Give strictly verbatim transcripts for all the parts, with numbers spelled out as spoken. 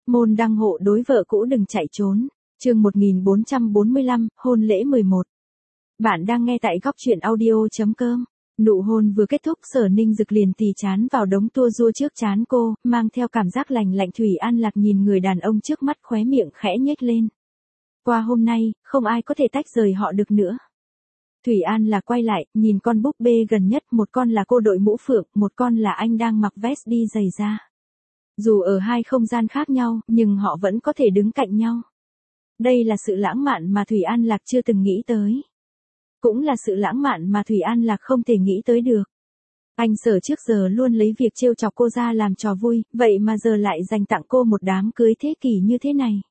Môn đăng hộ đối vợ cũ đừng chạy trốn. Chương một nghìn bốn trăm bốn mươi lăm, hôn lễ mười một. Bạn đang nghe tại góc truyện audio chấm com. Nụ hôn vừa kết thúc, Sở Ninh Dực liền tì chán vào đống tua rua trước trán cô, mang theo cảm giác lành lạnh. Thủy An Lạc nhìn người đàn ông trước mắt, khóe miệng khẽ nhếch lên. Qua hôm nay, không ai có thể tách rời họ được nữa. Thủy An Lạc quay lại, nhìn con búp bê gần nhất, một con là cô đội mũ phượng, một con là anh đang mặc vest đi giày da. Dù ở hai không gian khác nhau, nhưng họ vẫn có thể đứng cạnh nhau. Đây là sự lãng mạn mà Thủy An Lạc chưa từng nghĩ tới. Cũng là sự lãng mạn mà Thủy An Lạc không thể nghĩ tới được. Anh Sở trước giờ luôn lấy việc trêu chọc cô ra làm trò vui, vậy mà giờ lại dành tặng cô một đám cưới thế kỷ như thế này.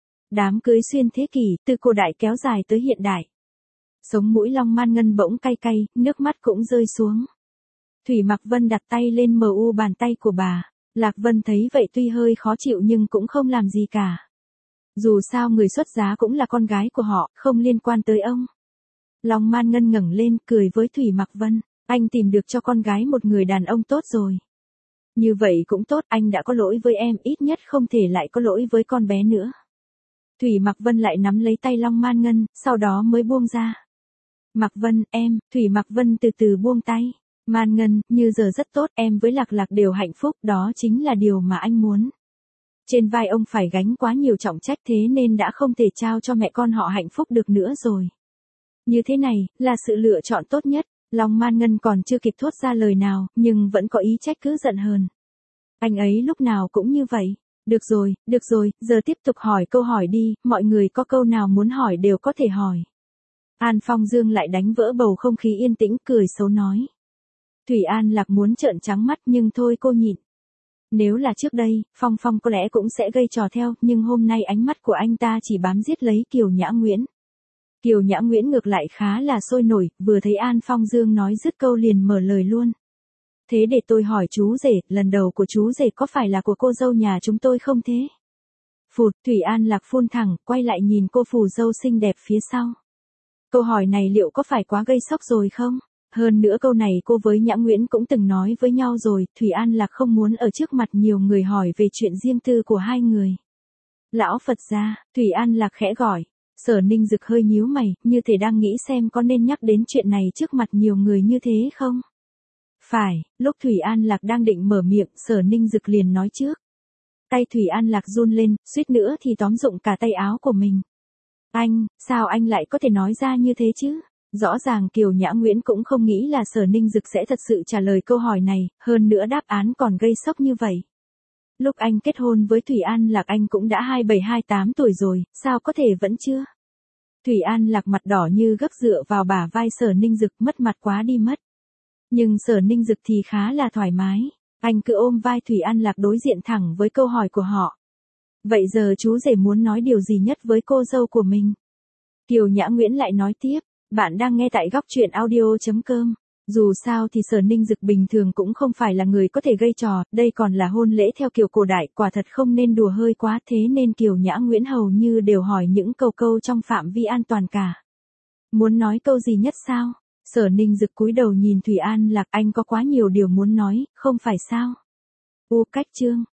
Đám cưới xuyên thế kỷ, từ cổ đại kéo dài tới hiện đại. Sống mũi Long Man Ngân bỗng cay cay, nước mắt cũng rơi xuống. Thủy Mạc Vân đặt tay lên mờ u bàn tay của bà. Lạc Vân thấy vậy tuy hơi khó chịu nhưng cũng không làm gì cả. Dù sao người xuất giá cũng là con gái của họ, không liên quan tới ông. Long Man Ngân ngẩng lên, cười với Thủy Mạc Vân. Anh tìm được cho con gái một người đàn ông tốt rồi. Như vậy cũng tốt, anh đã có lỗi với em, ít nhất không thể lại có lỗi với con bé nữa. Thủy Mạc Vân lại nắm lấy tay Long Man Ngân, sau đó mới buông ra. Mạc Vân, em, Thủy Mạc Vân từ từ buông tay. Man Ngân, như giờ rất tốt, em với Lạc Lạc đều hạnh phúc, đó chính là điều mà anh muốn. Trên vai ông phải gánh quá nhiều trọng trách, thế nên đã không thể trao cho mẹ con họ hạnh phúc được nữa rồi. Như thế này, là sự lựa chọn tốt nhất. Long Man Ngân còn chưa kịp thốt ra lời nào, nhưng vẫn có ý trách cứ giận hờn. Anh ấy lúc nào cũng như vậy. Được rồi, được rồi, giờ tiếp tục hỏi câu hỏi đi, mọi người có câu nào muốn hỏi đều có thể hỏi. An Phong Dương lại đánh vỡ bầu không khí yên tĩnh, cười xấu nói. Thủy An Lạc muốn trợn trắng mắt nhưng thôi cô nhịn. Nếu là trước đây, Phong Phong có lẽ cũng sẽ gây trò theo, nhưng hôm nay ánh mắt của anh ta chỉ bám giết lấy Kiều Nhã Nguyễn. Kiều Nhã Nguyễn ngược lại khá là sôi nổi, vừa thấy An Phong Dương nói dứt câu liền mở lời luôn. Thế để tôi hỏi chú rể, lần đầu của chú rể có phải là của cô dâu nhà chúng tôi không thế? Phụt, Thủy An Lạc phun thẳng, quay lại nhìn cô phù dâu xinh đẹp phía sau. Câu hỏi này liệu có phải quá gây sốc rồi không? Hơn nữa câu này cô với Nhã Nguyễn cũng từng nói với nhau rồi, Thủy An Lạc không muốn ở trước mặt nhiều người hỏi về chuyện riêng tư của hai người. Lão Phật gia, Thủy An Lạc khẽ gọi. Sở Ninh Dực hơi nhíu mày, như thể đang nghĩ xem có nên nhắc đến chuyện này trước mặt nhiều người như thế không? Phải, lúc Thủy An Lạc đang định mở miệng, Sở Ninh Dực liền nói trước. Tay Thủy An Lạc run lên, suýt nữa thì tóm dụng cả tay áo của mình. Anh, sao anh lại có thể nói ra như thế chứ? Rõ ràng Kiều Nhã Nguyễn cũng không nghĩ là Sở Ninh Dực sẽ thật sự trả lời câu hỏi này, hơn nữa đáp án còn gây sốc như vậy. Lúc anh kết hôn với Thủy An Lạc anh cũng đã hai mươi bảy hai mươi tám tuổi rồi, sao có thể vẫn chưa? Thủy An Lạc mặt đỏ như gấc dựa vào bả vai Sở Ninh Dực, mất mặt quá đi mất. Nhưng Sở Ninh Dực thì khá là thoải mái, anh cứ ôm vai Thủy An Lạc đối diện thẳng với câu hỏi của họ. Vậy giờ chú rể muốn nói điều gì nhất với cô dâu của mình? Kiều Nhã Nguyễn lại nói tiếp, bạn đang nghe tại góc truyện audio chấm com. Dù sao thì Sở Ninh Dực bình thường cũng không phải là người có thể gây trò, đây còn là hôn lễ theo kiểu cổ đại, quả thật không nên đùa hơi quá, thế nên Kiều Nhã Nguyễn hầu như đều hỏi những câu câu trong phạm vi an toàn cả. Muốn nói câu gì nhất sao? Sở Ninh Dực cúi đầu nhìn Thủy An Lạc, anh có quá nhiều điều muốn nói, không phải sao? U cách chương.